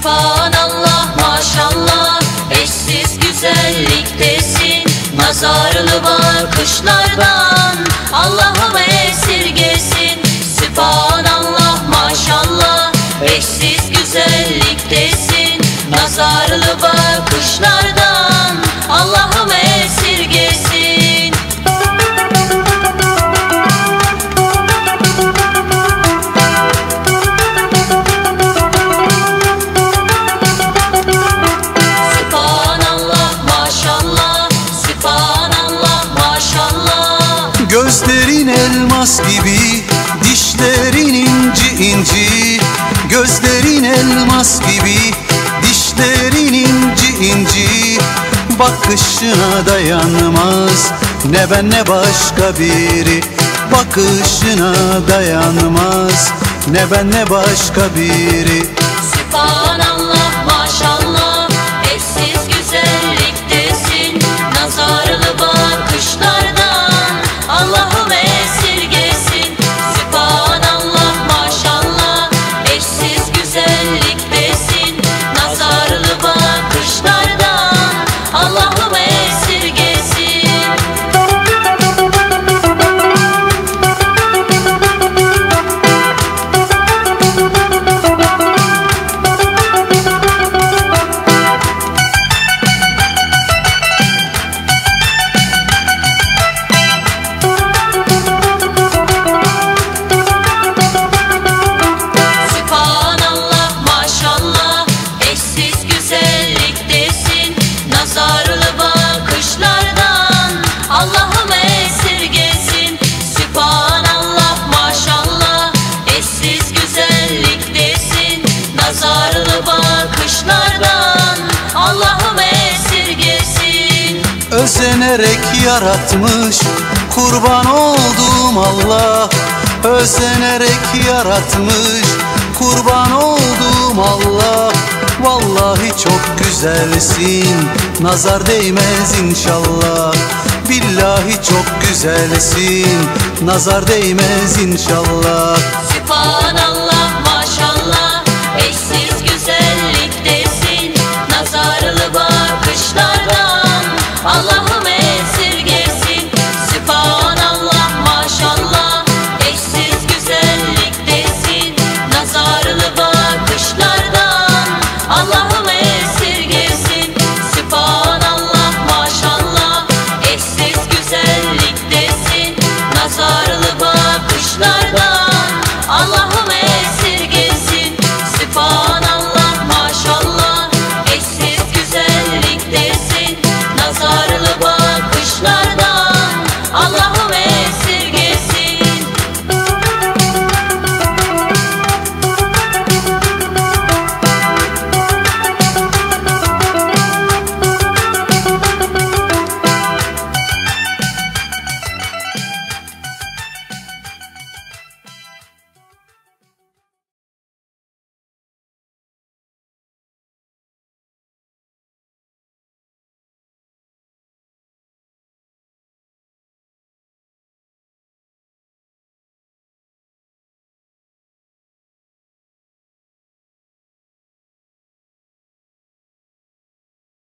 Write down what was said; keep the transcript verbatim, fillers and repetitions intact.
Sübhanallah maşallah, eşsiz güzelliktesin. Nazarlı bakışlardan Allah'ım esirgesin. Sübhanallah maşallah, eşsiz güzelliktesin. Nazarlı bakışlardan Allah'ım esirgesin. Gözlerin elmas gibi, dişlerin inci inci. Gözlerin elmas gibi, dişlerin inci inci. Bakışına dayanmaz ne ben ne başka biri. Bakışına dayanmaz ne ben ne başka biri. Sübhanallah maşallah, eşsiz güzelliktesin. Nazarlı bakışlardan Allah'ım esirgesin. Sübhanallah maşallah, eşsiz güzelliktesin. Nazarlı bakışlardan Allah'ım esirgesin. Özenerek yaratmış kurban olduğum Allah. Özenerek yaratmış kurban olduğum Allah. Vallahi çok güzelsin, nazar değmez inşallah. Billahi çok güzelsin, nazar değmez inşallah.